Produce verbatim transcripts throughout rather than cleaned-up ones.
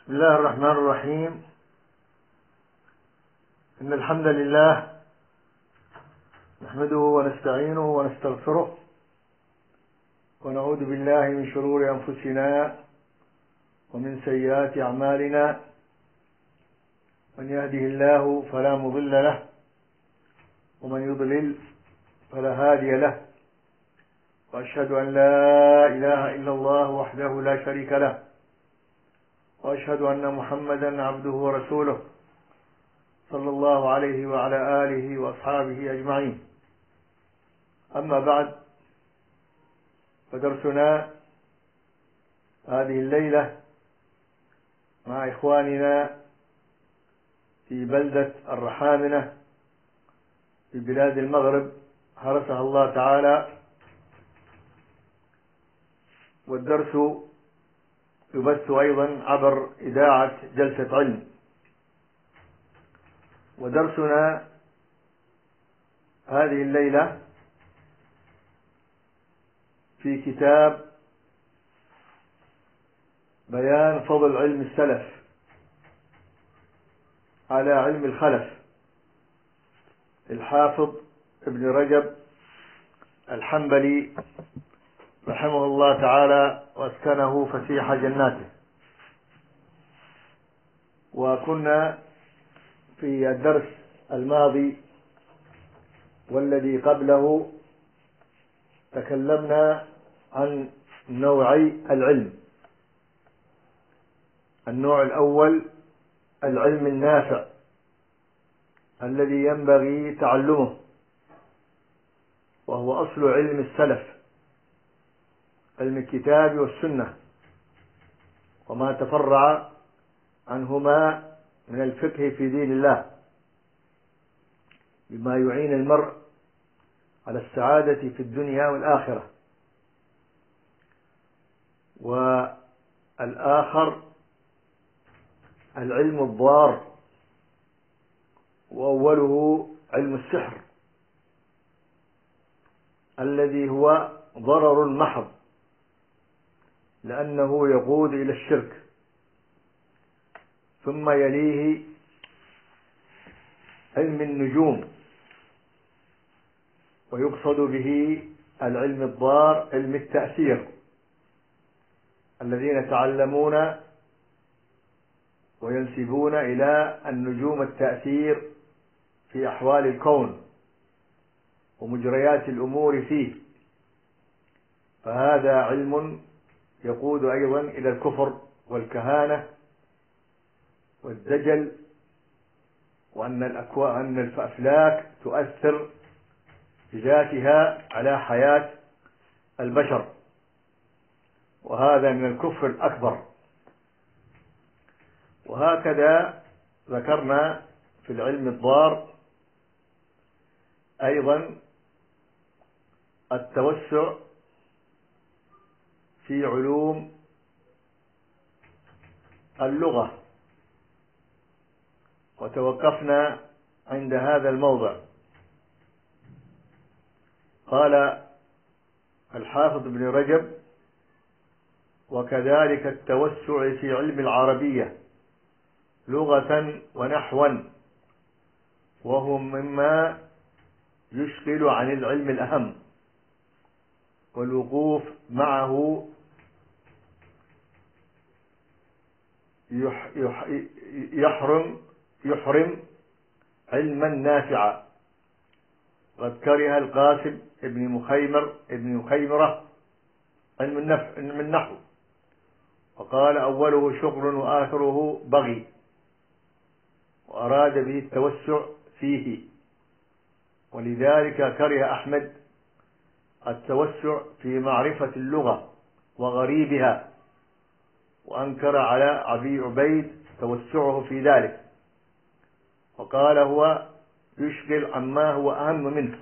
بسم الله الرحمن الرحيم. إن الحمد لله نحمده ونستعينه ونستغفره ونعوذ بالله من شرور أنفسنا ومن سيئات أعمالنا. من يهده الله فلا مضل له ومن يضلل فلا هادي له، وأشهد أن لا إله إلا الله وحده لا شريك له، وأشهد أن محمدا عبده ورسوله صلى الله عليه وعلى آله وأصحابه أجمعين. أما بعد، فدرسنا هذه الليلة مع إخواننا في بلدة الرحامنة في بلاد المغرب حرسها الله تعالى، والدرس يبث أيضا عبر إذاعة جلسة علم. ودرسنا هذه الليلة في كتاب بيان فضل علم السلف على علم الخلف، الحافظ ابن رجب الحنبلي رحمه الله تعالى واسكنه فسيح جناته. وكنا في الدرس الماضي والذي قبله تكلمنا عن نوعي العلم. النوع الأول العلم النافع الذي ينبغي تعلمه، وهو أصل علم السلف، علم الكتاب والسنة وما تفرع عنهما من الفقه في دين الله، بما يعين المرء على السعادة في الدنيا والآخرة. والآخر العلم الضار، وأوله علم السحر الذي هو ضرر محض، لأنه يقود إلى الشرك. ثم يليه علم النجوم، ويقصد به العلم الضار علم التأثير، الذين يتعلمون وينسبون إلى النجوم التأثير في أحوال الكون ومجريات الأمور فيه، فهذا علم يقود أيضا إلى الكفر والكهانة والدجل، وأن الأكوان الأفلاك تؤثر بذاتها على حياة البشر، وهذا من الكفر الأكبر. وهكذا ذكرنا في العلم الضار أيضا التوسع في علوم اللغة، وتوقفنا عند هذا الموضع. قال الحافظ ابن رجب: وكذلك التوسع في علم العربية لغة ونحوا، وهو مما يشغل عن العلم الأهم، والوقوف معه يحرم يحرم علما نافعا. قد كره القاسم ابن مخيمر ابن مخيمرة علم النحو، وقال: أوله شغل وآخره بغي، وأراد به التوسع فيه. ولذلك كره أحمد التوسع في معرفة اللغة وغريبها، وأنكر على أبي عبيد توسعه في ذلك، وقال هو يشغل عما هو أهم منه.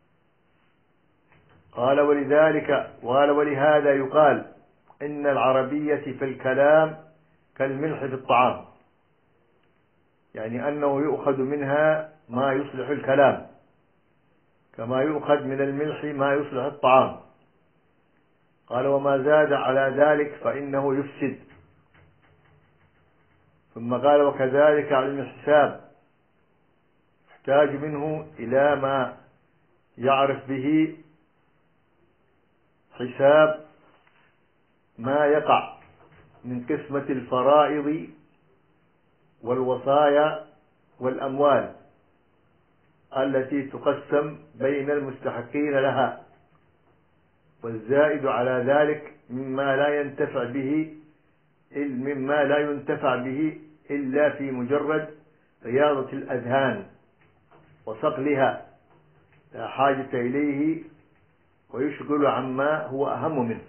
قال: ولذلك قال ولهذا يقال إن العربية في الكلام كالملح في الطعام، يعني أنه يؤخذ منها ما يصلح الكلام، كما يؤخذ من الملح ما يصلح الطعام. قال: وما زاد على ذلك فإنه يفسد. ثم قال وكذلك علم الحساب يحتاج منه إلى ما يعرف به حساب ما يقع من قسمة الفرائض والوصايا والأموال التي تقسم بين المستحقين لها، والزائد على ذلك مما لا ينتفع به مما لا ينتفع به إلا في مجرد رياضة الأذهان وصقلها لا حاجة إليه ويشغل عما هو أهم منه.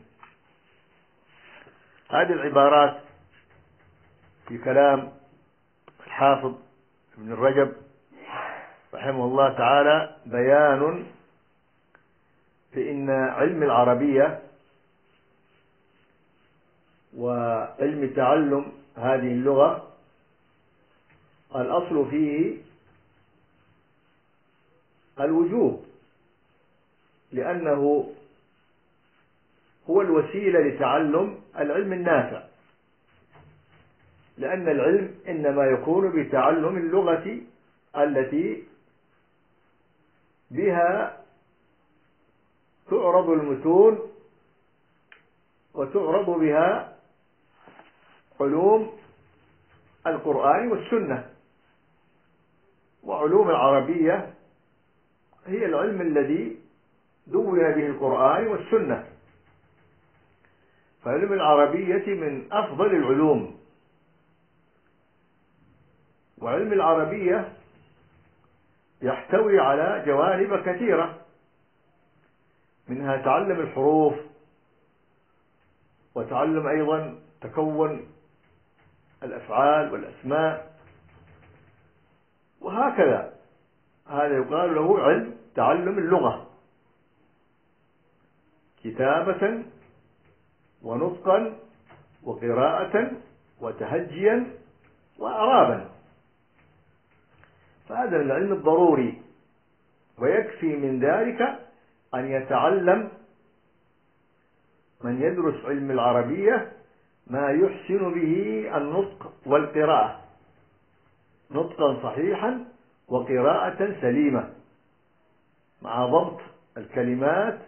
هذه العبارات في كلام الحافظ ابن الرجب رحمه الله تعالى بيان في إن علم العربية وعلم تعلم هذه اللغة الأصل فيه الوجوب، لأنه هو الوسيلة لتعلم العلم النافع، لأن العلم إنما يكون بتعلم اللغة التي بها تعرض المتون وتعرض بها علوم القرآن والسنة. وعلوم العربية هي العلم الذي دون به القرآن والسنة، فعلم العربية من أفضل العلوم. وعلم العربية يحتوي على جوانب كثيرة، منها تعلم الحروف، وتعلم أيضا تكون الأفعال والأسماء، وهكذا. هذا يقال له علم تعلم اللغة كتابة ونطقا وقراءة وتهجيا وإعرابا، فهذا العلم الضروري. ويكفي من ذلك أن يتعلم من يدرس علم العربية ما يحسن به النطق والقراءة، نطقا صحيحا وقراءة سليمة مع ضبط الكلمات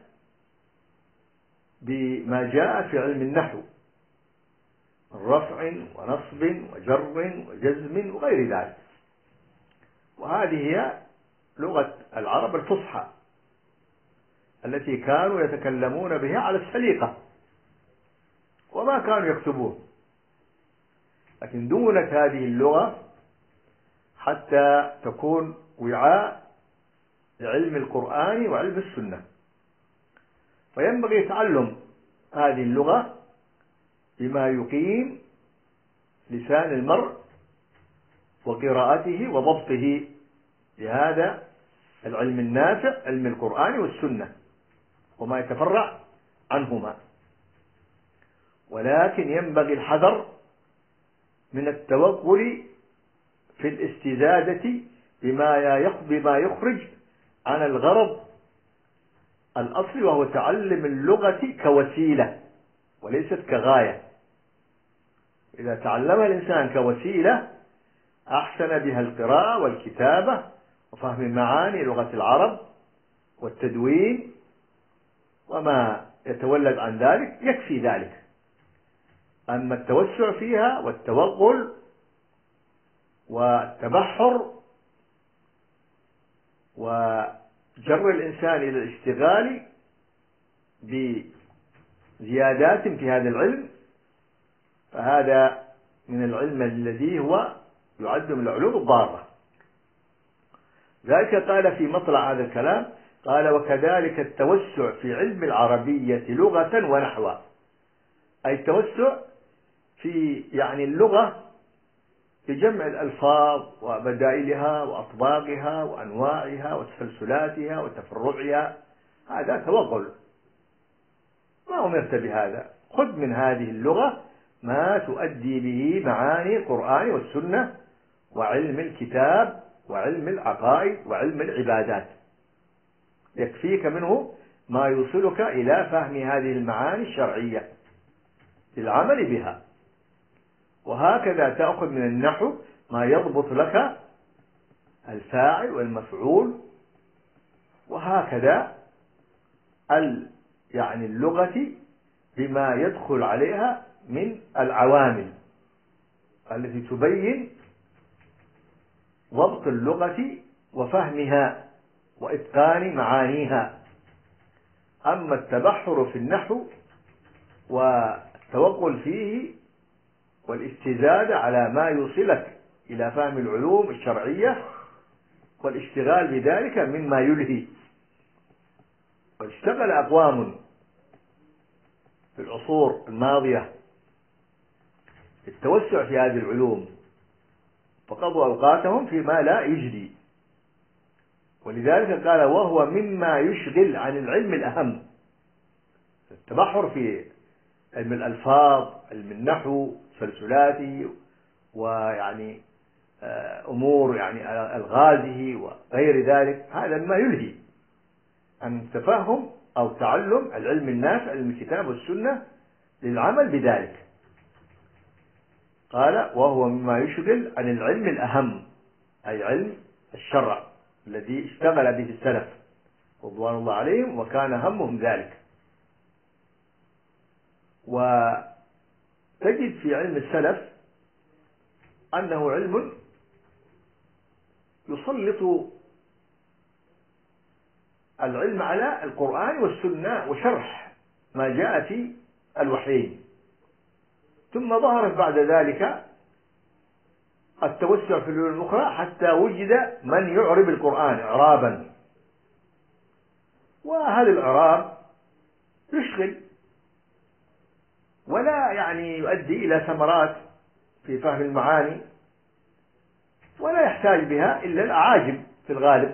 بما جاء في علم النحو من رفع ونصب وجر وجزم وغير ذلك. وهذه هي لغة العرب الفصحى التي كانوا يتكلمون بها على السليقة وما كانوا يكتبون، لكن دونت هذه اللغة حتى تكون وعاء لعلم القرآن وعلم السنة. فينبغي تعلم هذه اللغة بما يقيم لسان المرء وقراءته وضبطه لهذا العلم النافع، علم القرآن والسنة وما يتفرع عنهما. ولكن ينبغي الحذر من التوغل في الاستزادة بما يخرج عن الغرض الأصلي، وهو تعلم اللغة كوسيلة وليست كغاية. إذا تعلم الإنسان كوسيلة أحسن بها القراءة والكتابة وفهم معاني لغة العرب والتدوين وما يتولد عن ذلك، يكفي ذلك. أما التوسع فيها والتوغل والتبحر وجر الإنسان إلى الاشتغال بزيادات في هذا العلم، فهذا من العلم الذي هو يعد من العلوم الضارة. ذلك قال في مطلع هذا الكلام، قال وكذلك التوسع في علم العربية لغة ونحوا، أي التوسع في يعني اللغة بجمع الألفاظ وبدائلها وأطباقها وأنواعها وتسلسلاتها وتفرعها، هذا توغل، ما أمرت بهذا. خذ من هذه اللغة ما تؤدي به معاني القرآن والسنة وعلم الكتاب وعلم العقائد وعلم العبادات، يكفيك منه ما يوصلك إلى فهم هذه المعاني الشرعية للعمل بها. وهكذا تأخذ من النحو ما يضبط لك الفاعل والمفعول، وهكذا ال يعني اللغة بما يدخل عليها من العوامل التي تبين ضبط اللغة وفهمها وإتقان معانيها. أما التبحر في النحو والتوغل فيه والاستزادة على ما يوصلك إلى فهم العلوم الشرعية والاشتغال بذلك مما يلهي. واشتغل أقوام في العصور الماضية التوسع في هذه العلوم فقضوا أوقاتهم فيما لا يجدي، ولذلك قال وهو مما يشغل عن العلم الأهم. التبحر في علم الألفاظ، علم النحو، سلسلاته، ويعني أمور يعني ألغازه وغير ذلك، هذا ما يلهي عن تفهم أو تعلم العلم النافع، علم الكتاب والسنة، للعمل بذلك. قال وهو مما يشغل عن العلم الأهم، أي علم الشرع الذي اشتغل به السلف رضوان الله عليهم وكان همهم ذلك. وتجد في علم السلف أنه علم يسلط العلم على القرآن والسنة وشرح ما جاء في الوحيين. ثم ظهرت بعد ذلك التوسع في العلوم الأخرى حتى وجد من يعرب القرآن إعرابا، وهذا الإعراب يشغل ولا يعني يؤدي إلى ثمرات في فهم المعاني، ولا يحتاج بها إلا الأعاجم في الغالب.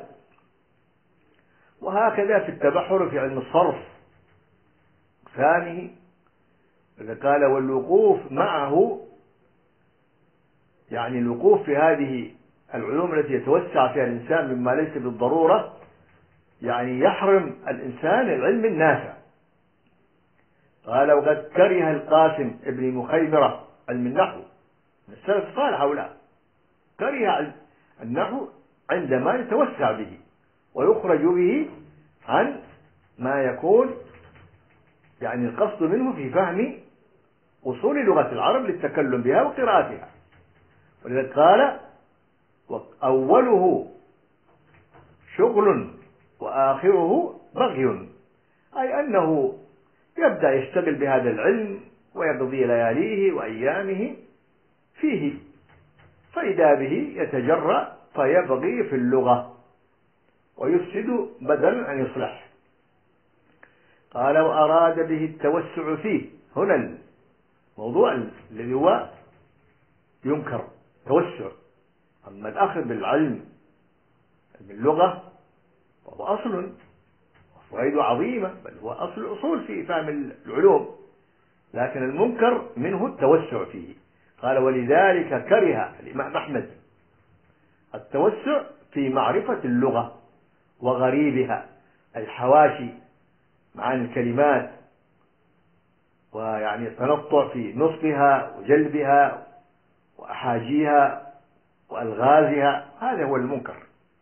وهكذا في التبحر في علم الصرف ثاني، إذا قال والوقوف معه، يعني الوقوف في هذه العلوم التي يتوسع فيها الإنسان مما ليس بالضرورة، يعني يحرم الإنسان العلم النافع. قال وقد كره القاسم ابن مخيمرة علم النحو، السلف قال هؤلاء كره النحو عندما يتوسع به ويخرج به عن ما يكون يعني القصد منه في فهم أصول لغة العرب للتكلم بها وقراءتها. ولذلك قال أوله شغل وآخره بغي، أي أنه يبدأ يشتغل بهذا العلم ويقضي لياليه وأيامه فيه، فإذا به يتجرأ فيبغي في اللغة ويفسد بدلا أن يصلح. قال وأراد به التوسع فيه، هنا الموضوع الذي هو ينكر توسع. أما الأخذ بالعلم باللغة وهو أصل وفوائده عظيمة، بل هو أصل الأصول في فهم العلوم، لكن المنكر منه التوسع فيه. قال ولذلك كره الإمام أحمد التوسع في معرفة اللغة وغريبها، الحواشي معاني الكلمات، ويعني التنطع في نصبها وجلبها وأحاجيها وألغازها، هذا هو المنكر.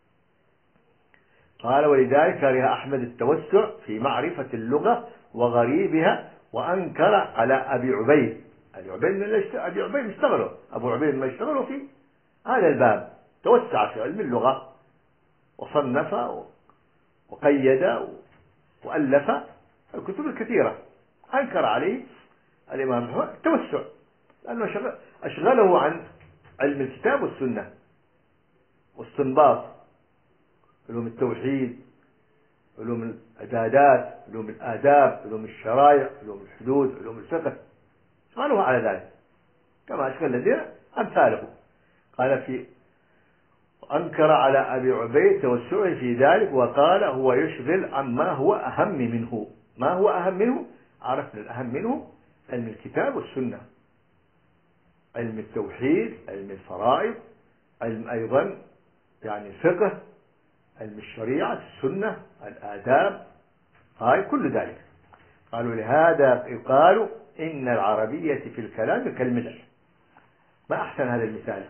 قال ولذلك كره أحمد التوسع في معرفة اللغة وغريبها، وأنكر على أبي عبيد. أبي عبيد أبي عبيد اشتغلوا أبو عبيد ما اشتغلوا في هذا الباب، توسع في علم اللغة وصنف وقيد وألف الكتب الكثيرة. أنكر عليه الإمام أحمد التوسع لأنه أشغله عن علم الكتاب والسنة واستنباط علوم التوحيد، علوم العبادات، علوم الآداب، علوم الشرائع، علوم الحدود، علوم الفقه، شغله على ذلك كما أشغل الذين أمثاله. قال في أنكر على أبي عبيد توسعه في ذلك، وقال هو يشغل عما هو أهم منه. ما هو أهم منه؟ عرفنا الأهم منه علم الكتاب والسنة، علم التوحيد، علم الفرائض، علم أيضا يعني الفقه، علم الشريعة، السنة، الآداب، هاي كل ذلك. قالوا لهذا يقال إن العربية في الكلام كالملح، ما أحسن هذا المثال.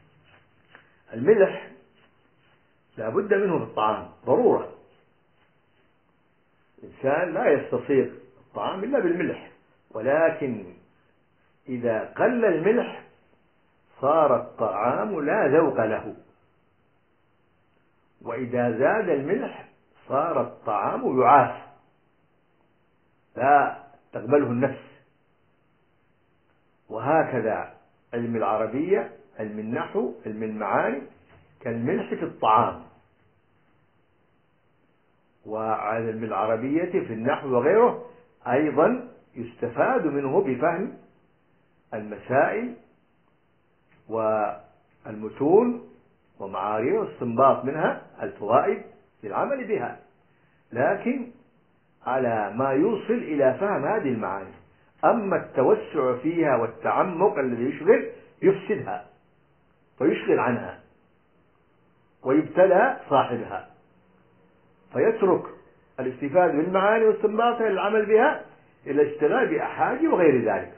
الملح لا بد منه في الطعام ضرورة، الإنسان لا يستصيغ الطعام إلا بالملح، ولكن إذا قل الملح صار الطعام لا ذوق له، وإذا زاد الملح صار الطعام يعاف لا تقبله النفس. وهكذا علم العربية، علم النحو، علم المعاني كالملح في الطعام. وعلم العربية في النحو وغيره أيضا يستفاد منه بفهم المسائل والمتون ومعاريه واستنباط منها الفوائد للعمل بها، لكن على ما يوصل إلى فهم هذه المعاني. أما التوسع فيها والتعمق الذي يشغل يفسدها ويشغل عنها ويبتلى صاحبها، فيترك الاستفادة بالمعاني واستنباطها للعمل بها إلى الاشتغال بأحادي وغير ذلك.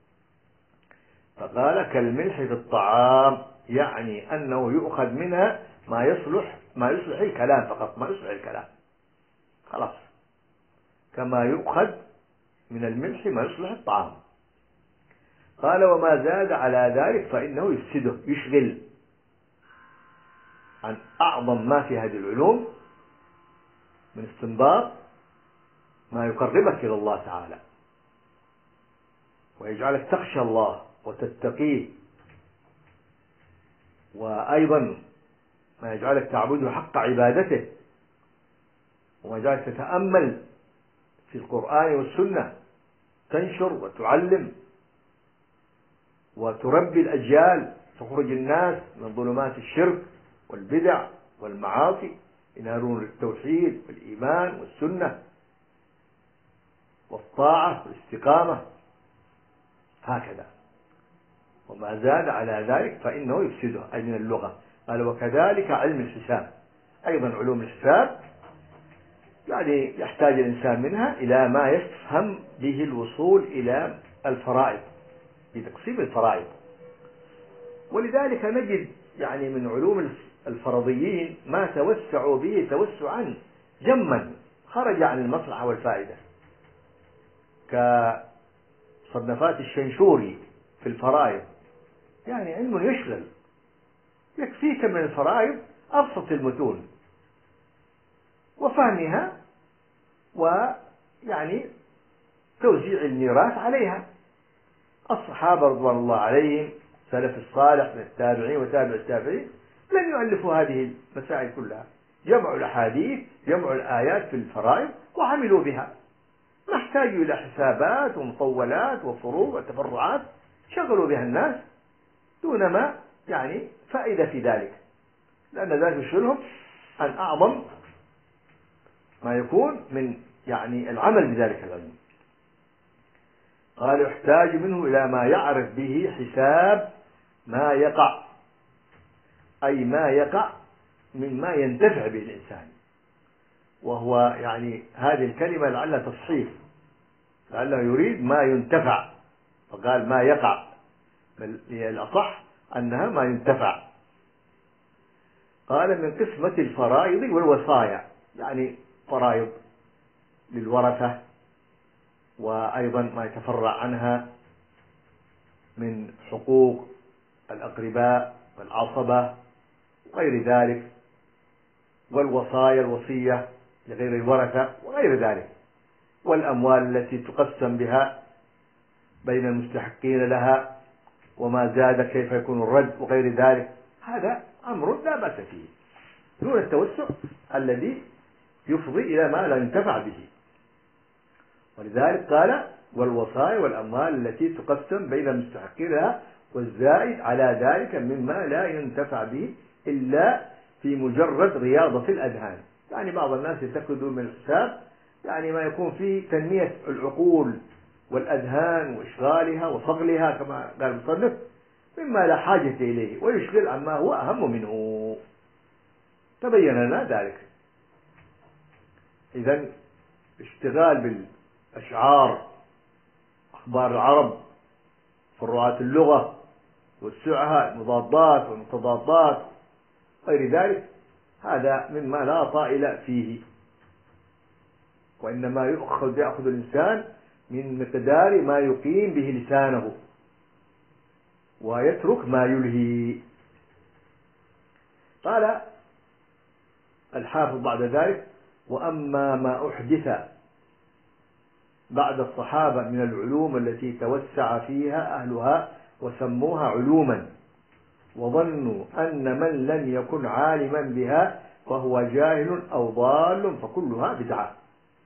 فقال كالملح في الطعام، يعني أنه يؤخذ منها ما يصلح ما يصلح الكلام فقط، ما يصلح الكلام خلاص، كما يؤخذ من الملح ما يصلح الطعام. قال وما زاد على ذلك فإنه يفسده، يشغل عن أعظم ما في هذه العلوم من استنباط ما يقربك إلى الله تعالى ويجعلك تخشى الله وتتقيه، وأيضا ما يجعلك تعبده حق عبادته، وما يجعلك تتأمل في القرآن والسنة، تنشر وتعلم وتربي الأجيال، تخرج الناس من ظلمات الشرك والبدع والمعاصي إلى نور التوحيد والإيمان والسنة والطاعة والاستقامة. هكذا وما زاد على ذلك فإنه يفسده، أي من اللغة. قال وكذلك علم الحساب، أيضا علوم الحساب يعني يحتاج الإنسان منها إلى ما يفهم به الوصول إلى الفرائض، بتقسيم الفرائض. ولذلك نجد يعني من علوم الفرضيين ما توسعوا به توسعا جما خرج عن المصلحة والفائدة، كصنفات الشنشوري في الفرائض، يعني علم يشغل، يكفيك من الفرائض أبسط المتون وفهمها ويعني توزيع الميراث عليها. الصحابة رضوان الله عليهم سلف الصالح من التابعين وتابع التابعين لم يؤلفوا هذه المسائل كلها، جمعوا الأحاديث جمعوا الآيات في الفرائض وعملوا بها، ما احتاجوا إلى حسابات ومطولات وفروع وتفرعات شغلوا بها الناس دون ما يعني فائدة في ذلك، لأن ذلك يشغلهم عن أعظم ما يكون من يعني العمل بذلك العلم. قال يحتاج منه إلى ما يعرف به حساب ما يقع، أي ما يقع مما ينتفع به الإنسان، وهو يعني هذه الكلمة لعلها تصحيف، لعله يريد ما ينتفع فقال ما يقع، بل الأصح أنها ما ينتفع. قال من قسمة الفرائض والوصايا، يعني فرائض للورثة وأيضا ما يتفرع عنها من حقوق الأقرباء والعصبة وغير ذلك، والوصايا الوصية لغير الورثة وغير ذلك، والأموال التي تقسم بها بين المستحقين لها، وما زاد كيف يكون الرد وغير ذلك. هذا أمر لا بأس فيه دون التوسع الذي يفضي إلى ما لا ينتفع به. ولذلك قال والوصايا والأموال التي تقسم بين المستحقين لها، والزائد على ذلك مما لا ينتفع به إلا في مجرد رياضة الأذهان. يعني بعض الناس يتخذوا من الحساب يعني ما يكون فيه تنمية العقول والأذهان وإشغالها وصقلها كما قال المصنف مما لا حاجة إليه، ويشغل عما هو أهم منه. تبين لنا ذلك. إذن اشتغال بالأشعار، أخبار العرب، فروعات اللغة، والسعها المضادات والمتضادات غير ذلك، هذا مما لا طائل فيه، وإنما يأخذ يأخذ الإنسان من مقدار ما يقيم به لسانه ويترك ما يلهي. قال الحافظ بعد ذلك: وأما ما أحدث بعد الصحابة من العلوم التي توسع فيها أهلها وسموها علوما وظنوا أن من لم يكن عالما بها فهو جاهل أو ضال فكلها بدعة.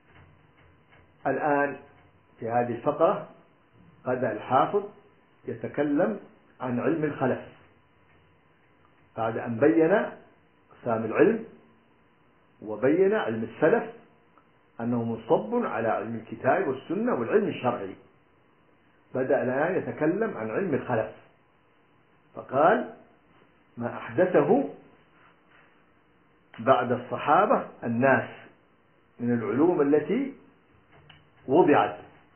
الآن في هذه الفقرة بدأ الحافظ يتكلم عن علم الخلف بعد أن بين أقسام العلم وبين علم السلف أنه منصب على علم الكتاب والسنة والعلم الشرعي. بدأ الآن يتكلم عن علم الخلف، فقال: ما أحدثه بعد الصحابة الناس من العلوم التي وضعت،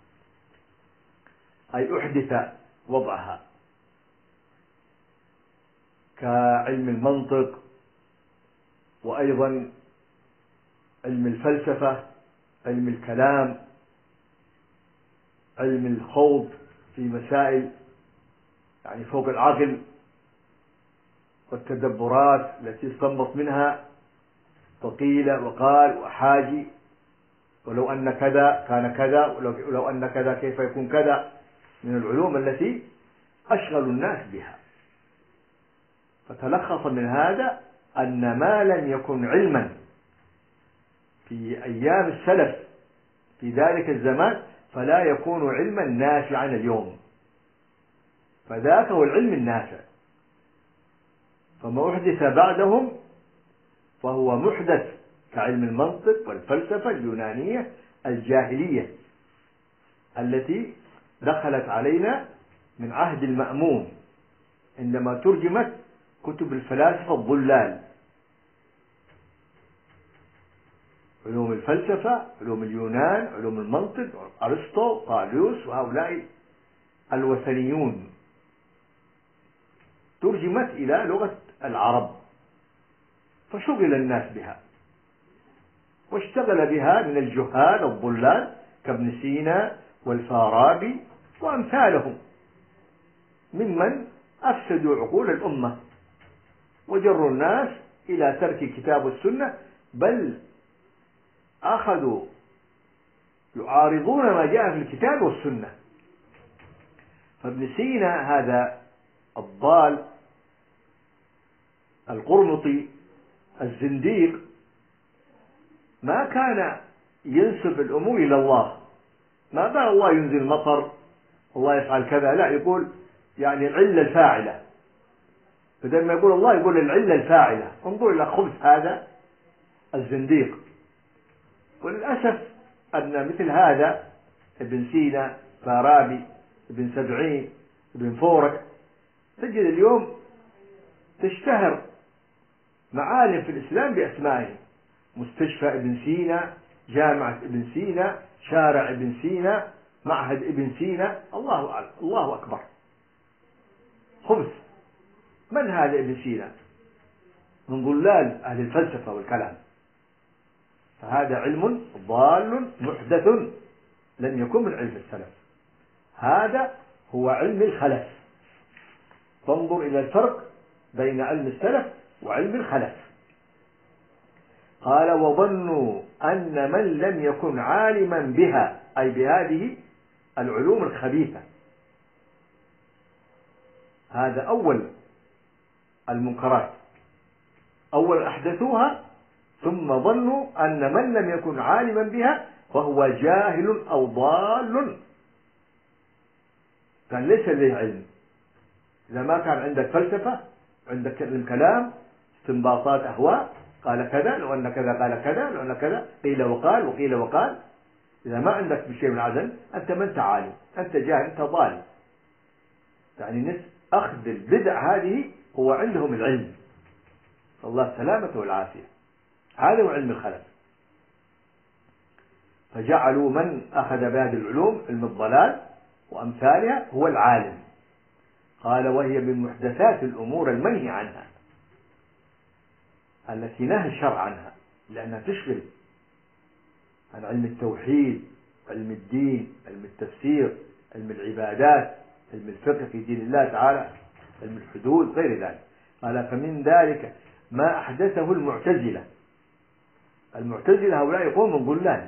أي أحدث وضعها، كعلم المنطق، وأيضا علم الفلسفة، علم الكلام، علم الخوض في مسائل يعني فوق العقل، والتدبرات التي استنبط منها فقيل وقال وحاجي، ولو أن كذا كان كذا، ولو أن كذا كيف يكون كذا، من العلوم التي أشغل الناس بها. فتلخص من هذا أن ما لم يكن علما في أيام السلف في ذلك الزمان فلا يكون علما نافعا اليوم، فذاك هو العلم النافع. فما أحدث بعدهم فهو محدث كعلم المنطق والفلسفة اليونانية الجاهلية التي دخلت علينا من عهد المأمون عندما ترجمت كتب الفلاسفة الضلال، علوم الفلسفة، علوم اليونان، علوم المنطق، أرسطو، طالوس، وهؤلاء الوثنيون، ترجمت إلى لغة العرب فشغل الناس بها، واشتغل بها من الجهال الضلال كابن سينا والفارابي وأمثالهم ممن أفسدوا عقول الأمة وجروا الناس إلى ترك الكتاب والسنة، بل أخذوا يعارضون ما جاء في الكتاب والسنة. فابن سينا هذا الضال القرمطي الزنديق ما كان ينسب الأمور إلى الله، ما قال الله ينزل المطر، الله يفعل كذا، لا، يقول يعني العلة الفاعلة، بدل ما يقول الله يقول العلة الفاعلة. انظر إلى خبث هذا الزنديق. وللأسف أن مثل هذا ابن سينا، فارابي، ابن سبعين، ابن فورك، تجد اليوم تشتهر معالم في الإسلام بأسمائهم: مستشفى ابن سينا، جامعة ابن سينا، شارع ابن سينا، معهد ابن سينا. الله أعلم، الله أكبر، خبث. من هذا ابن سينا؟ من ضلال أهل الفلسفة والكلام. فهذا علم ضال محدث لم يكن من علم السلف، هذا هو علم الخلف. فانظر إلى الفرق بين علم السلف وعلم الخلف. قال: وظنوا أن من لم يكن عالما بها، أي بهذه العلوم الخبيثة، هذا أول المنكرات، أول أحدثوها، ثم ظنوا أن من لم يكن عالما بها فهو جاهل أو ضال، كان ليس له علم. إذا ما كان عندك فلسفة، عندك الكلام، استنباطات، أهواء، قال كذا، لو أن كذا قال كذا، لو أن كذا، قيل وقال وقيل وقال، إذا ما عندك بشيء من عزم أنت ما أنت عالم، أنت جاهل، أنت ضال. يعني الناس أخذ البدع هذه هو عندهم العلم، الله السلامة والعافية. هذا هو علم الخلف. فجعلوا من أخذ بهذه العلوم، علم الضلال وأمثالها، هو العالم. قال وهي من محدثات الأمور المنهي عنها التي نهى الشرع عنها، لأنها تشغل عن علم التوحيد، علم الدين، علم التفسير، علم العبادات، علم الفقه في دين الله تعالى، علم الحدود، غير ذلك. قال فمن ذلك ما أحدثه المعتزلة. المعتزلة هؤلاء قوم ضلال،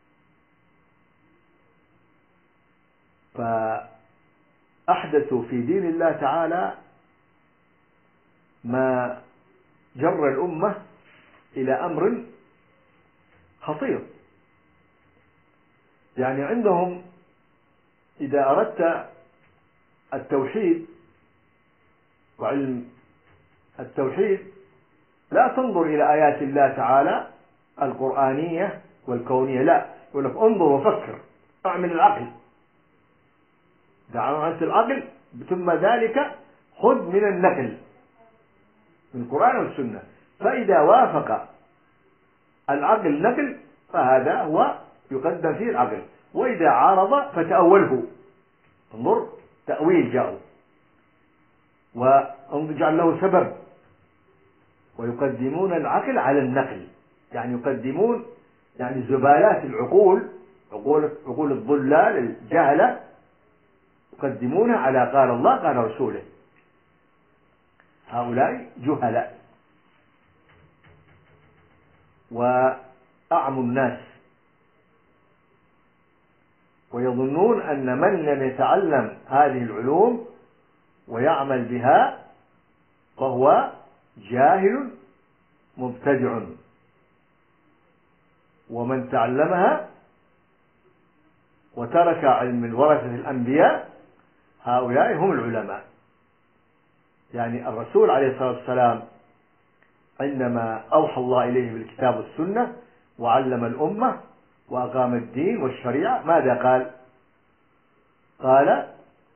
فأحدثوا في دين الله تعالى ما جر الأمة إلى أمر خطير. يعني عندهم إذا أردت التوحيد وعلم التوحيد لا تنظر إلى آيات الله تعالى القرآنية والكونية، لا، يقول لك انظر وفكر، اعمل العقل، دعوا أنت العقل، ثم ذلك خذ من النقل من القرآن والسنة، فإذا وافق العقل نقل فهذا هو يقدم فيه العقل، وإذا عارض فتأوله، انظر تأويل جاءوا وجعل له سبب، ويقدمون العقل على النقل، يعني يقدمون يعني زبالات العقول، عقول عقول الضلال الجهلة يقدمونها على قال الله قال رسوله. هؤلاء جهلاء وأعموا الناس، ويظنون أن من لم يتعلم هذه العلوم ويعمل بها فهو جاهل مبتدع، ومن تعلمها وترك علم ورثة الأنبياء هؤلاء هم العلماء. يعني الرسول عليه الصلاة والسلام عندما أوحى الله إليه بالكتاب والسنة وعلم الأمة وأقام الدين والشريعة ماذا قال؟ قال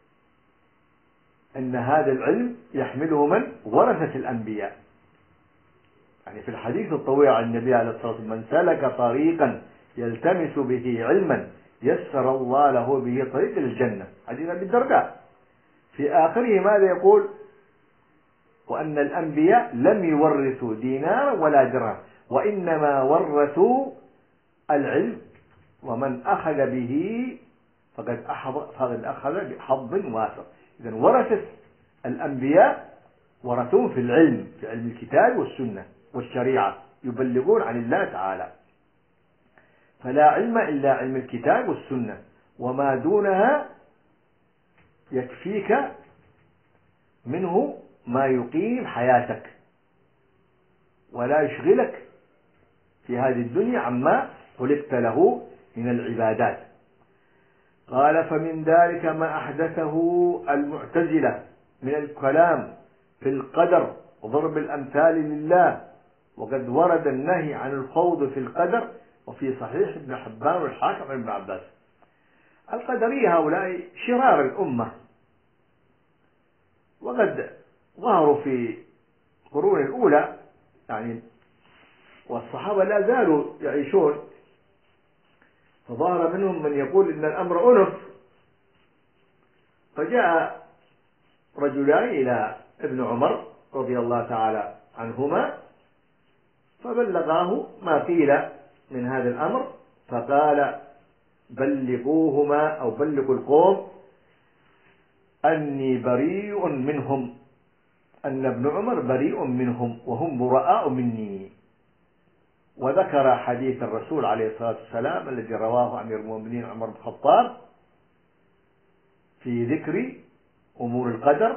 إن هذا العلم يحمله من؟ ورثة الأنبياء. يعني في الحديث الطويل عن النبي عليه الصلاة والسلام من سلك طريقا يلتمس به علما يسر الله له به طريق الجنة، حديث أبي الدرداء. في آخره ماذا يقول؟ وأن الأنبياء لم يورثوا دينارا ولا درهم وإنما ورثوا العلم، ومن أخذ به فقد أخذ فقد أخذ بحظ واسع. إذن ورثة الأنبياء ورثون في العلم، في علم الكتاب والسنة والشريعة، يبلغون عن الله تعالى. فلا علم إلا علم الكتاب والسنة، وما دونها يكفيك منه ما يقيم حياتك ولا يشغلك في هذه الدنيا عما خلقت له من العبادات. قال فمن ذلك ما أحدثه المعتزلة من الكلام في القدر وضرب الأمثال لله، وقد ورد النهي عن الخوض في القدر وفي صحيح ابن حبان والحاكم عن ابن عباس. القدرية هؤلاء شرار الأمة، وقد ظهروا في القرون الأولى يعني، والصحابة لا زالوا يعيشون، فظهر منهم من يقول إن الأمر أنف. فجاء رجلان إلى ابن عمر رضي الله تعالى عنهما فبلغاه ما قيل من هذا الأمر، فقال بلغوهما أو بلغوا القوم أني بريء منهم، أن ابن عمر بريء منهم وهم براء مني. وذكر حديث الرسول عليه الصلاة والسلام الذي رواه أمير المؤمنين عمر بن الخطاب في ذكر أمور القدر،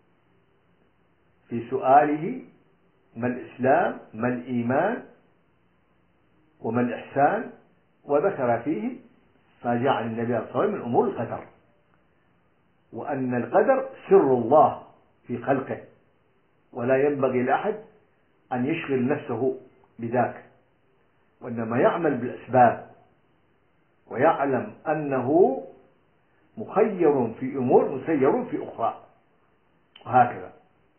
في سؤاله ما الإسلام ما الإيمان وما الإحسان، وذكر فيه ما جاء عن النبي صلى الله عليه وسلم من أمور القدر، وأن القدر سر الله في خلقه، ولا ينبغي لأحد أن يشغل نفسه بذاك، وإنما يعمل بالأسباب ويعلم أنه مخير في أمور مسير في أخرى، وهكذا.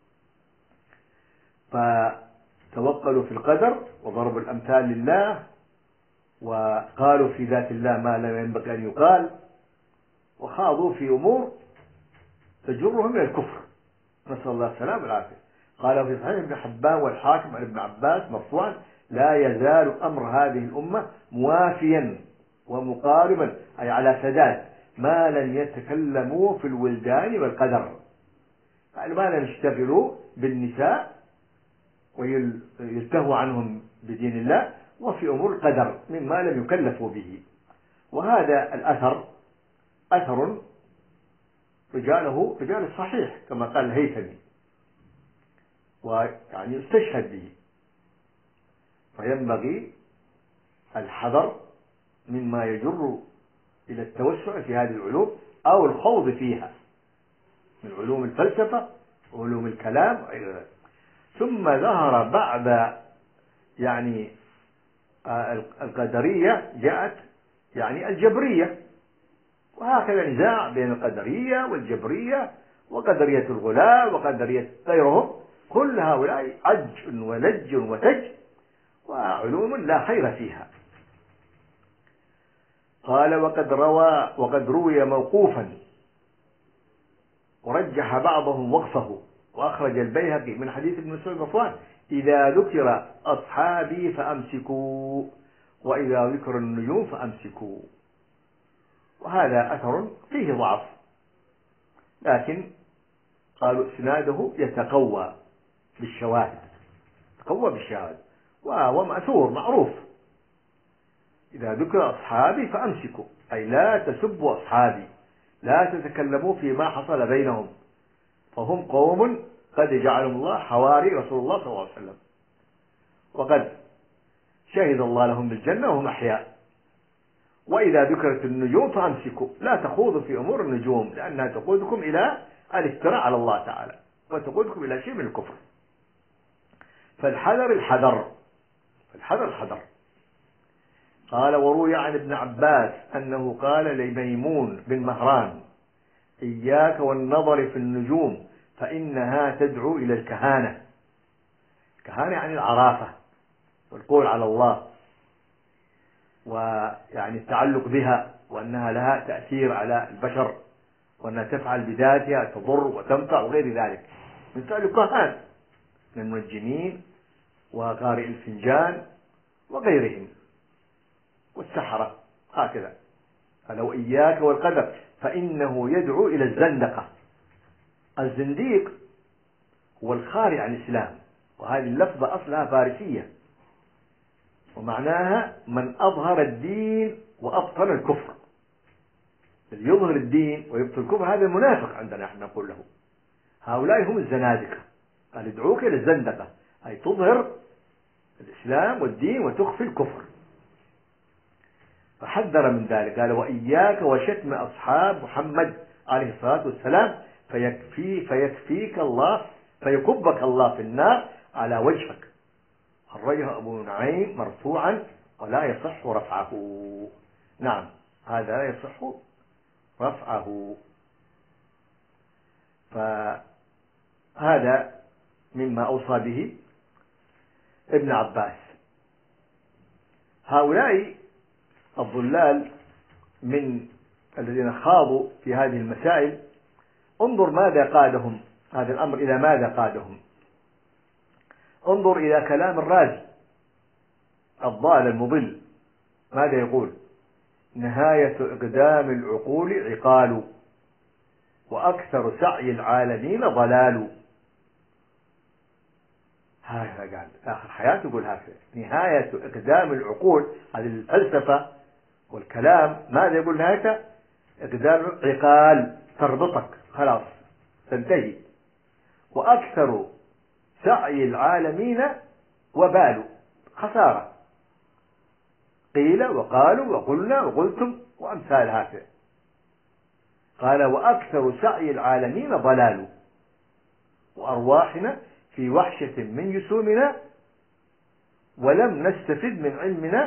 فتوكلوا في القدر وضربوا الأمثال لله، وقالوا في ذات الله ما لا ينبغي أن يقال، وخاضوا في أمور تجرهم إلى الكفر. نسأل الله السلامة والعافية. قال في صحيح ابن حبان والحاكم عن ابن عباس مرفوعا: لا يزال أمر هذه الأمة موافيا ومقاربا، أي على سداد، ما لم يتكلموا في الولدان والقدر، يعني ما لم يشتغلوا بالنساء ويلتهوا عنهم بدين الله، وفي أمور القدر مما لم يكلفوا به. وهذا الأثر أثر رجاله رجال الصحيح كما قال الهيثمي، ويعني يستشهد به، فينبغي الحذر مما يجر إلى التوسع في هذه العلوم أو الخوض فيها من علوم الفلسفة وعلوم الكلام وغير ذلك. ثم ظهر بعد يعني القدرية جاءت يعني الجبرية، وهكذا نزاع بين القدرية والجبرية وقدرية الغلاء وقدرية غيرهم، كل هؤلاء عج ولج وتج وعلوم لا خير فيها. قال: وقد روى وقد روي موقوفا ورجح بعضهم وقفه، وأخرج البيهقي من حديث ابن مسعود مرفوعا: إذا ذكر أصحابي فأمسكوا، وإذا ذكر النجوم فأمسكوا. وهذا أثر فيه ضعف، لكن قالوا إسناده يتقوى بالشواهد، يتقوى بالشواهد، وهو مأثور معروف: إذا ذكر أصحابي فأمسكوا، أي لا تسبوا أصحابي، لا تتكلموا فيما حصل بينهم، فهم قوم قد جعلهم الله حواري رسول الله صلى الله عليه وسلم، وقد شهد الله لهم بالجنة وهم أحياء. وإذا ذكرت النجوم فأمسكوا، لا تخوضوا في أمور النجوم، لأنها تقودكم إلى الافتراء على الله تعالى، وتقودكم إلى شيء من الكفر. فالحذر الحذر الحذر الحذر. قال: وروي عن ابن عباس أنه قال لميمون بن مهران: إياك والنظر في النجوم فإنها تدعو إلى الكهانة. الكهانة يعني العرافة والقول على الله، ويعني التعلق بها، وأنها لها تأثير على البشر، وأنها تفعل بذاتها تضر وتنفع وغير ذلك، من سأل الكهان من المنجمين وقارئ الفنجان وغيرهم والسحرة. هكذا قال: وإياك والقدر فإنه يدعو إلى الزندقة. الزنديق هو الخارج عن الإسلام، وهذه اللفظة أصلها فارسية، ومعناها من أظهر الدين وأبطل الكفر. الذي يظهر الدين ويبطل الكفر هذا المنافق عندنا احنا نقول له. هؤلاء هم الزنادقة. قال: يدعوك إلى الزندقة، أي تظهر الإسلام والدين وتخفي الكفر. فحذر من ذلك، قال: وإياك وشتم أصحاب محمد عليه الصلاة والسلام فيكفي فيكفيك الله فيكبك الله في النار على وجهك. خرجه أبو نعيم مرفوعا ولا يصح رفعه. نعم، هذا لا يصح رفعه. فهذا مما أوصى به ابن عباس. هؤلاء الضلال من الذين خاضوا في هذه المسائل، انظر ماذا قادهم هذا الأمر، إلى ماذا قادهم. انظر إلى كلام الرازي الضال المضل، ماذا يقول؟ نهاية إقدام العقول عقال، وأكثر سعي العالمين ضلال. هذا قال آخر حياته يقول هكذا: نهاية إقدام العقول، هذه الفلسفة والكلام، ماذا يقول نهايته؟ إقدام عقال، تربطك خلاص تنتهي. وأكثر سعي العالمين وبال، خسارة، قيل وقالوا وقلنا وقلتم وأمثال هكذا. قال: وأكثر سعي العالمين ضلال، وأرواحنا في وحشة من جسومنا، ولم نستفد من علمنا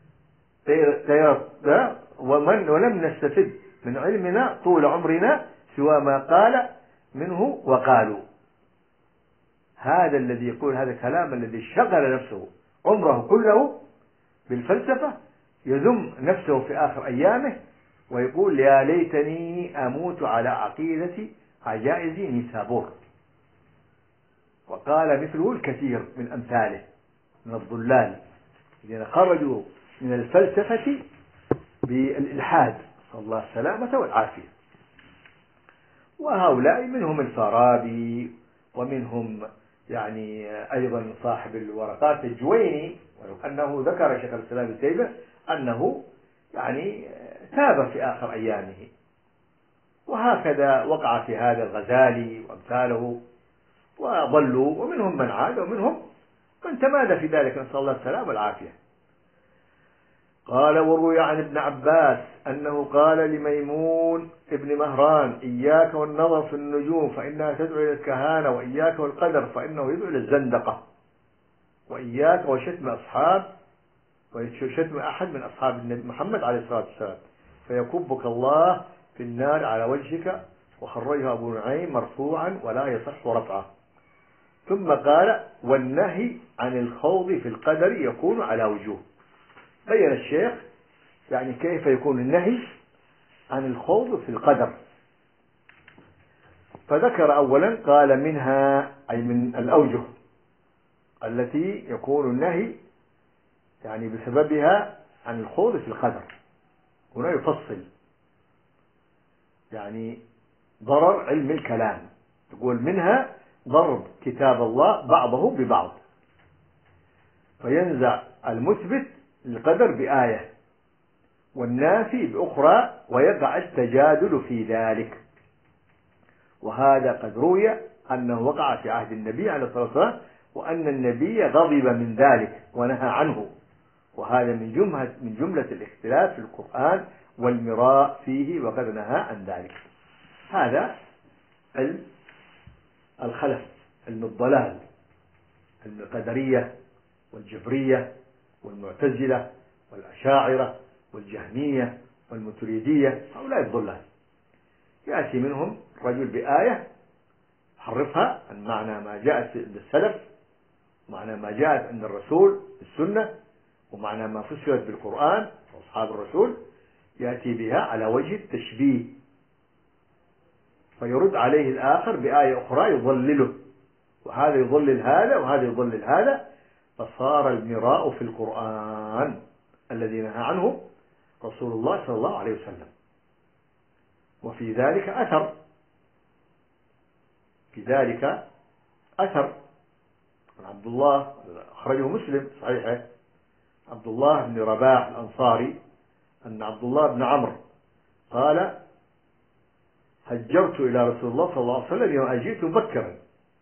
ومن ولم نستفد من علمنا طول عمرنا سوى ما قال منه وقالوا. هذا الذي يقول هذا الكلام، الذي شغل نفسه عمره كله بالفلسفة، يذم نفسه في آخر أيامه ويقول: يا ليتني أموت على عقيدة عجائز نيسابور. وقال مثله الكثير من أمثاله من الضلال الذين خرجوا من الفلسفة بالإلحاد، نسأل الله السلامة والعافية. وهؤلاء منهم الفارابي، ومنهم يعني أيضا صاحب الورقات الجويني، ولو أنه ذكر شيخ الإسلام ابن تيمية أنه يعني تاب في آخر أيامه. وهكذا وقع في هذا الغزالي وأمثاله وضلوا، ومنهم من عاد ومنهم من تمادى في ذلك، نسأل الله السلامة والعافية. قال: وروي عن ابن عباس أنه قال لميمون ابن مهران: إياك والنظر في النجوم فإنها تدعو إلى الكهانة، وإياك والقدر فإنه يدعو إلى الزندقة، وإياك وشتم أصحاب وشتم أحد من أصحاب النبي محمد عليه الصلاة والسلام فيكبك الله في النار على وجهك. وخرجها أبو نعيم مرفوعا ولا يصح رفعه. ثم قال: والنهي عن الخوض في القدر يكون على وجوه. بين الشيخ يعني كيف يكون النهي عن الخوض في القدر، فذكر أولا قال: منها أي من الأوجه التي يكون النهي يعني بسببها عن الخوض في القدر. هنا يفصل يعني ضرر علم الكلام، يقول: منها ضرب كتاب الله بعضه ببعض، فينزع المثبت للقدر بآية والنافي بأخرى ويقع التجادل في ذلك. وهذا قد روي أنه وقع في عهد النبي عليه الصلاة والسلام، وأن النبي غضب من ذلك ونهى عنه. وهذا من جملة من جملة الاختلاف في القرآن والمراء فيه، وقد نهى عن ذلك. هذا علم الخلف، علم الضلال، علم القدرية والجبرية والمعتزلة والأشاعرة والجهمية والمتريدية، هؤلاء الضلال. يأتي منهم رجل بآية حرفها عن معنى ما جاءت عند السلف، معنى ما جاءت عند الرسول السنة، ومعنى ما فسرت بالقرآن وأصحاب الرسول، يأتي بها على وجه التشبيه، فيرد عليه الآخر بآية أخرى يضلله، وهذا يضلل هذا وهذا يضلل هذا، فصار المراء في القرآن الذي نهى عنه رسول الله صلى الله عليه وسلم. وفي ذلك أثر في ذلك أثر عن عبد الله أخرجه مسلم صحيحه، عبد الله بن رباح الأنصاري، أن عبد الله بن عمرو قال: هجرت إلى رسول الله صلى الله عليه وسلم يوم أجيت مبكرا،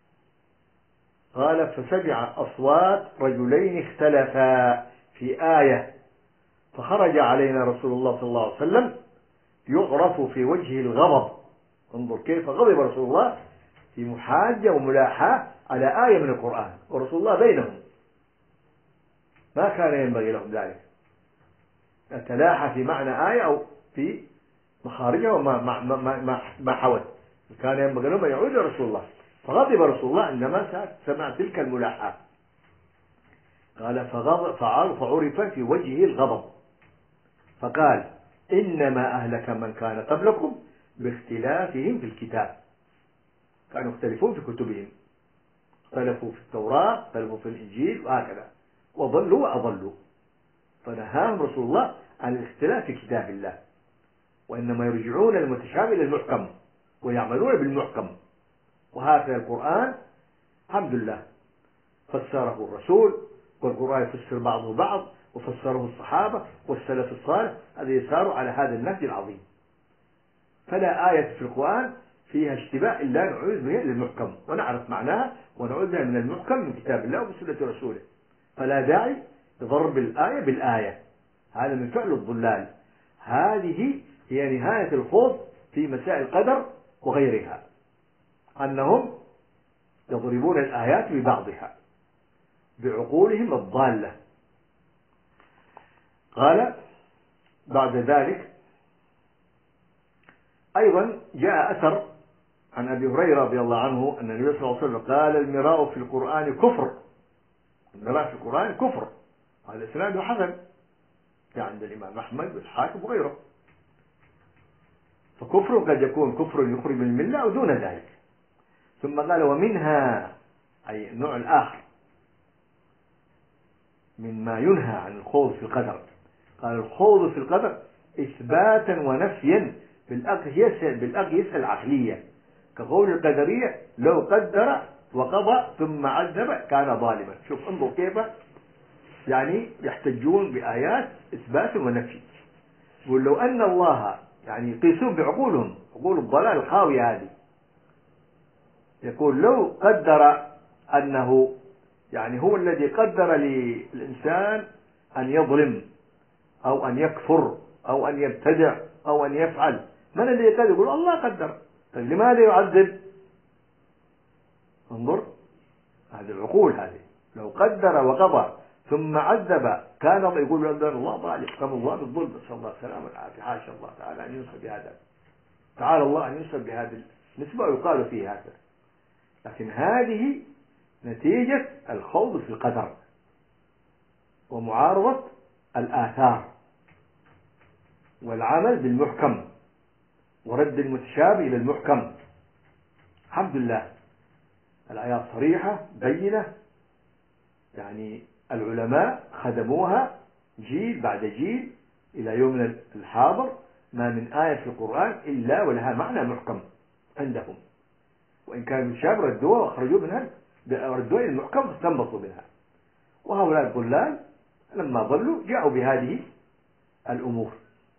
قال: فسمع أصوات رجلين اختلفا في آية، فخرج علينا رسول الله صلى الله عليه وسلم يغرف في وجهه الغضب. انظر كيف غضب رسول الله في محاجة وملاحاة على آية من القرآن، ورسول الله بينهم، ما كان ينبغي لهم ذلك، يتلاحى في معنى آية أو في مخارجها وما ما ما ما, ما حوت. كان ينبغي لهم أن يعودوا رسول الله، فغضب رسول الله عندما سمع تلك الملاحاة. قال: فغضب فعرف في وجهه الغضب، فقال: إنما أهلك من كان قبلكم باختلافهم في الكتاب. كانوا يختلفون في كتبهم، اختلفوا في التوراة، اختلفوا في الإنجيل، وهكذا، وضلوا وأضلوا. فنهاهم رسول الله عن الاختلاف في كتاب الله، وإنما يرجعون المتشابه إلى المحكم ويعملون بالمحكم. وهكذا القرآن الحمد لله فسره الرسول، والقرآن يفسر بعضه بعض، وفسره الصحابة والسلف الصالح، هذا يسار على هذا النهج العظيم. فلا آية في القرآن فيها اشتباه إلا نعوذ بها إلى المحكم ونعرف معناها ونعوذ بها من المحكم من كتاب الله وبسنة رسوله. فلا داعي لضرب الآية بالآية، هذا من فعل الضلال. هذه هي نهاية الخوض في مسائل القدر وغيرها، أنهم يضربون الآيات ببعضها بعقولهم الضالة. قال بعد ذلك أيضا جاء أثر عن أبي هريرة رضي الله عنه أن النبي صلى الله عليه وسلم قال: المراء في القرآن كفر. المراء في القرآن كفر. هذا إسناده حسن عند الإمام أحمد والحاكم وغيره. فكفر قد يكون كفر يخرج من الملة أو دون ذلك. ثم قال: ومنها أي النوع الآخر مما ينهى عن الخوض في القدر. قال الخوض في القدر إثباتا ونفيا بالأقياس بالأقياس العقلية، كقول القدرية لو قدر وقضى ثم عذب كان ظالما. شوف انظر كيف يعني يحتجون بآيات إثبات ونفي. يقول لو أن الله يعني يقيسون بعقولهم، عقول الضلال الخاوية هذه، يقول لو قدر أنه يعني هو الذي قدر للإنسان أن يظلم أو أن يكفر أو أن يبتدع أو أن يفعل، من الذي قدر؟ يقول الله قدر. طيب لماذا يعذب؟ انظر هذه العقول هذه، لو قدر وقضى ثم عذب كان يقول الله ظالم، كما الله بالظلم، نسأل الله السلامة والعافية، حاشا الله تعالى أن ينسب بهذا، تعالى الله أن ينسب بهذه النسبة ويقال فيه هذا. لكن هذه نتيجة الخوض في القدر ومعارضة الآثار والعمل بالمحكم ورد المتشابه إلى المحكم. الحمد لله الآيات صريحة بينة، يعني العلماء خدموها جيل بعد جيل إلى يومنا الحاضر، ما من آية في القرآن إلا ولها معنى محكم عندهم، وإن كانوا شاب ردوها وأخرجوا منها ردوها إلى المحكم واستنبطوا منها. وهؤلاء الضلال لما ضلوا جاءوا بهذه الأمور.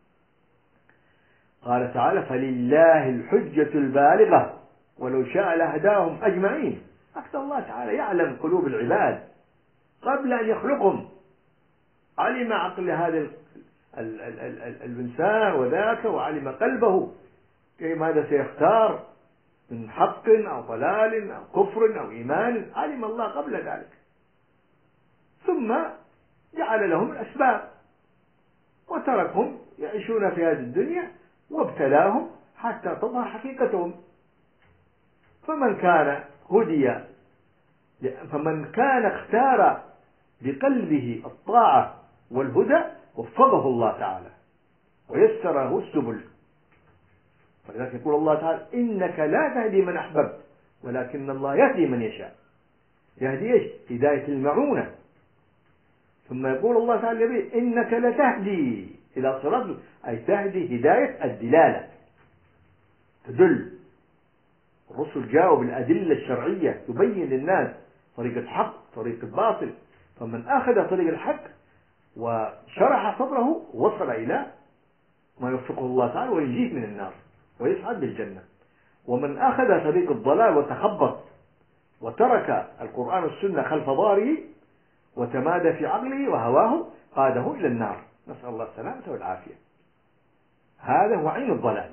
قال تعالى فلله الحجة البالغة ولو شاء لهداهم أجمعين. أكثر الله تعالى يعلم قلوب العباد قبل أن يخلقهم، علم عقل هذا الإنسان وذاك، وعلم قلبه ماذا سيختار من حق أو ضلال أو كفر أو إيمان، علم الله قبل ذلك، ثم جعل لهم الأسباب وتركهم يعيشون في هذه الدنيا وابتلاهم حتى تظهر حقيقتهم. فمن كان هدي فمن كان اختار بقلبه الطاعة والهدى وفقه الله تعالى ويسره السبل. ولذلك يقول الله تعالى إنك لا تهدي من أحببت ولكن الله يهدي من يشاء. يهدي إيش؟ هداية المعونة. ثم يقول الله تعالى إنك لتهدي إلى صراط، أي تهدي هداية الدلالة، تدل. الرسل جاءوا بالأدلة الشرعية تبين للناس طريق الحق طريق الباطل، فمن أخذ طريق الحق وشرح صدره وصل إلى ما يوفقه الله تعالى وينجيه من النار ويسعد بالجنة. ومن أخذ طريق الضلال وتخبط وترك القرآن والسنة خلف ظهره وتمادى في عقله وهواه قاده إلى النار، نسأل الله السلامة والعافية. هذا هو عين الضلال،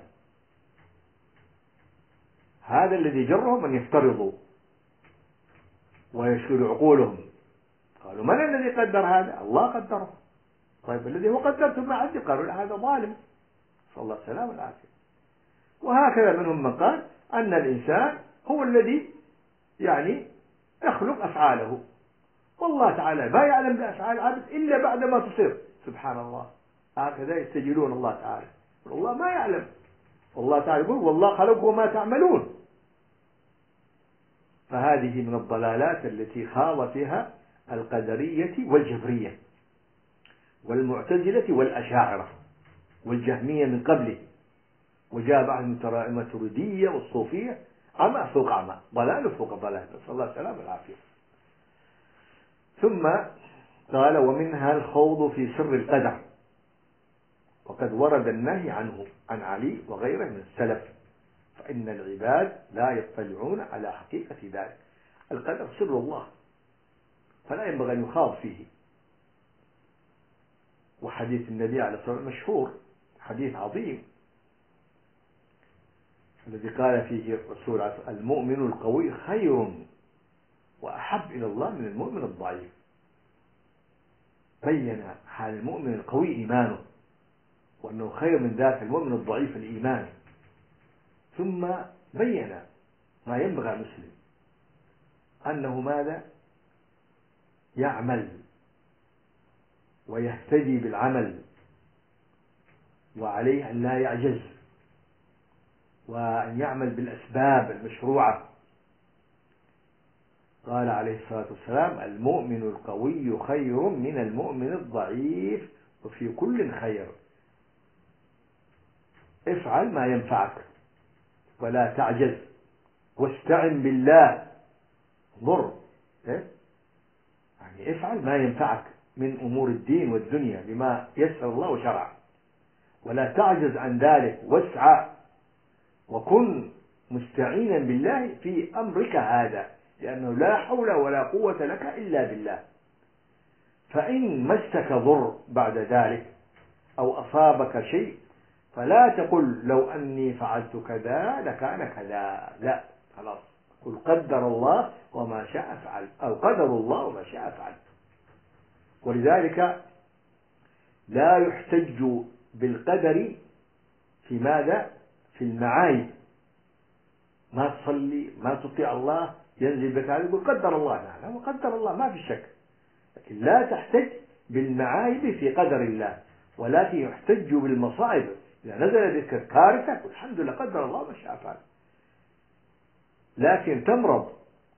هذا الذي جرهم أن يفترضوا ويشغلوا عقولهم. قالوا من الذي قدر هذا؟ الله قدره. طيب الذي هو قدر ثم عذب، قالوا لا هذا ظالم، نسأل الله السلامة والعافية. وهكذا منهم من قال أن الإنسان هو الذي يعني يخلق أفعاله، والله تعالى ما يعلم بأفعال العبد إلا بعد ما تصير. سبحان الله، هكذا يستجيلون الله تعالى، والله ما يعلم. والله تعالى يقول والله خلق ما تعملون. فهذه من الضلالات التي خاض فيها القدرية والجبرية والمعتزلة والأشاعرة والجهمية من قبله، وجاء بعد الماتريدية والصوفية، عمى فوق عمى، ضلال فوق ضلال، نسأل الله السلامة والعافية. ثم قال ومنها الخوض في سر القدر، وقد ورد النهي عنه عن علي وغيره من السلف، فإن العباد لا يطلعون على حقيقة ذلك. القدر سر الله فلا ينبغي أن يخاض فيه. وحديث النبي عليه الصلاة والسلام مشهور، حديث عظيم الذي قال فيه الرسول المؤمن القوي خير وأحب إلى الله من المؤمن الضعيف. بين حال المؤمن القوي إيمانه، وأنه خير من ذاك المؤمن الضعيف الإيمان. ثم بين ما ينبغي المسلم أنه ماذا؟ يعمل ويهتدي بالعمل، وعليه أن لا يعجز، وأن يعمل بالأسباب المشروعة. قال عليه الصلاة والسلام: المؤمن القوي خير من المؤمن الضعيف وفي كل خير. افعل ما ينفعك ولا تعجز، واستعن بالله. ضر إيه؟ يعني افعل ما ينفعك من أمور الدين والدنيا بما يسر الله وشرعه، ولا تعجز عن ذلك، واسعى وكن مستعينا بالله في أمرك هذا، لأنه لا حول ولا قوة لك إلا بالله. فإن مسك ضر بعد ذلك أو أصابك شيء فلا تقل لو أني فعلت كذا لكان كذا، لا، خلاص، قل قدر الله وما شاء فعل، أو قدر الله وما شاء فعل. ولذلك لا يحتج بالقدر في ماذا؟ في المعايب. ما تصلي، ما تطيع الله، ينزل بك هذا يقول قدر الله، لا لا، قدر الله ما في شك، لكن لا تحتج بالمعايب في قدر الله، ولكن يحتج بالمصائب. إذا نزل بك كارثة الحمد لله قدر الله ما شاء فعل. لكن تمرض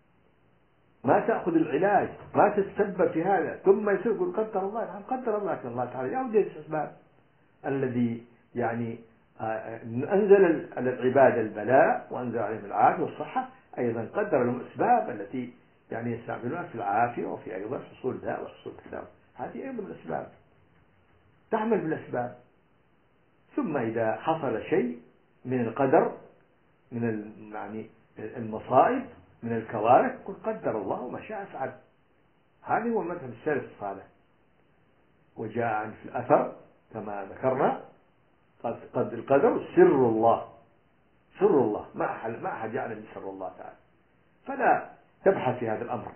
ما تأخذ العلاج، ما تتسبب في هذا، ثم يصير يقول قدر الله، نعم قدر الله، لكن الله تعالى يوجد الأسباب الذي يعني أنزل على العباد البلاء وأنزل عليهم العافية والصحة، أيضا قدر لهم الأسباب التي يعني يستعملونها في العافية وفي أيضا حصول داء وحصول كذا. هذه أيضا الأسباب، تعمل بالأسباب. ثم إذا حصل شيء من القدر، من يعني المصائب، من الكوارث، قل قدر الله وما شاء فعل. هذا هو مذهب السلف الصالح. وجاء عن في الأثر كما ذكرنا قد القدر سر الله، سر الله، ما أحد ما أحد يعلم سر الله تعالى، فلا تبحث في هذا الأمر.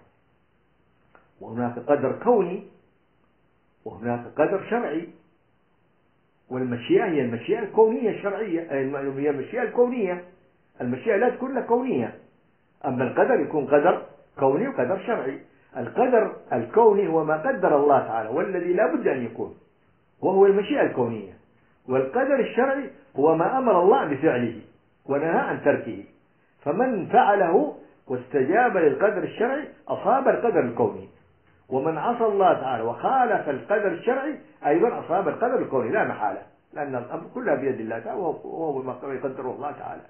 وهناك قدر كوني وهناك قدر شرعي، والمشيئة هي المشيئة الكونية الشرعية، هي المشيئة الكونية. المشيئة لا تكون لها كونية، أما القدر يكون قدر كوني وقدر شرعي. القدر الكوني هو ما قدر الله تعالى والذي لا بد أن يكون، وهو المشيئة الكونية. والقدر الشرعي هو ما أمر الله بفعله ونهى عن تركه، فمن فعله واستجاب للقدر الشرعي أصاب القدر الكوني، ومن عصى الله تعالى وخالف القدر الشرعي أيضا أصاب القدر الكوني لا محالة، لأن الأمر كله بيد الله تعالى وهو ما يقدره الله تعالى.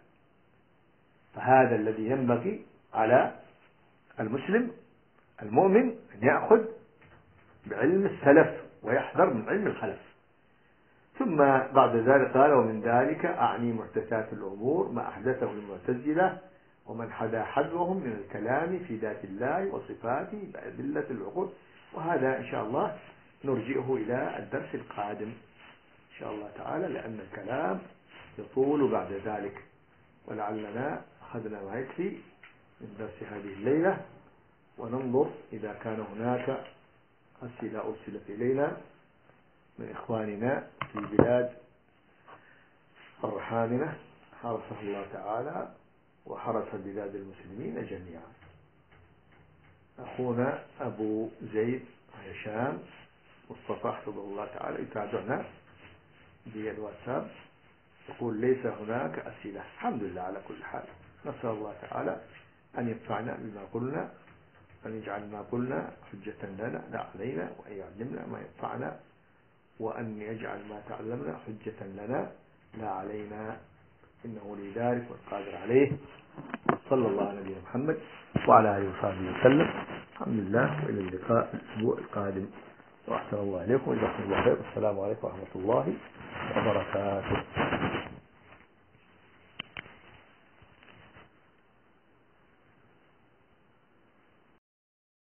فهذا الذي ينبغي على المسلم المؤمن أن يأخذ بعلم السلف ويحذر من علم الخلف. ثم بعد ذلك قال: ومن ذلك أعني محدثات الأمور ما أحدثه المعتزلة ومن حدا حذوهم من الكلام في ذات الله وصفاته بأدلة العقول. وهذا إن شاء الله نرجئه إلى الدرس القادم إن شاء الله تعالى، لأن الكلام يطول بعد ذلك، ولعلنا أخذنا ما يكفي من درس هذه الليلة، وننظر إذا كان هناك أسئلة أرسلت إلينا من إخواننا في بلاد الرحامنة حرسه الله تعالى وحرس بلاد المسلمين جميعا. أخونا أبو زيد هشام مصطفى حفظه الله تعالى يتابعنا بالواتساب، يقول: ليس هناك أسئلة. الحمد لله على كل حال، نسأل الله تعالى أن ينفعنا بما قلنا، أن يجعل ما قلنا حجة لنا لا علينا، وأن يعلمنا ما ينفعنا، وأن يجعل ما تعلمنا حجة لنا لا علينا، إنه لذلك والقادر عليه. صلى الله على نبينا محمد وعلى آله وصحبه وسلم. الحمد لله، وإلى اللقاء الأسبوع القادم، وأحسن الله عليكم وجزاكم الله خير. والسلام عليكم ورحمة الله وبركاته.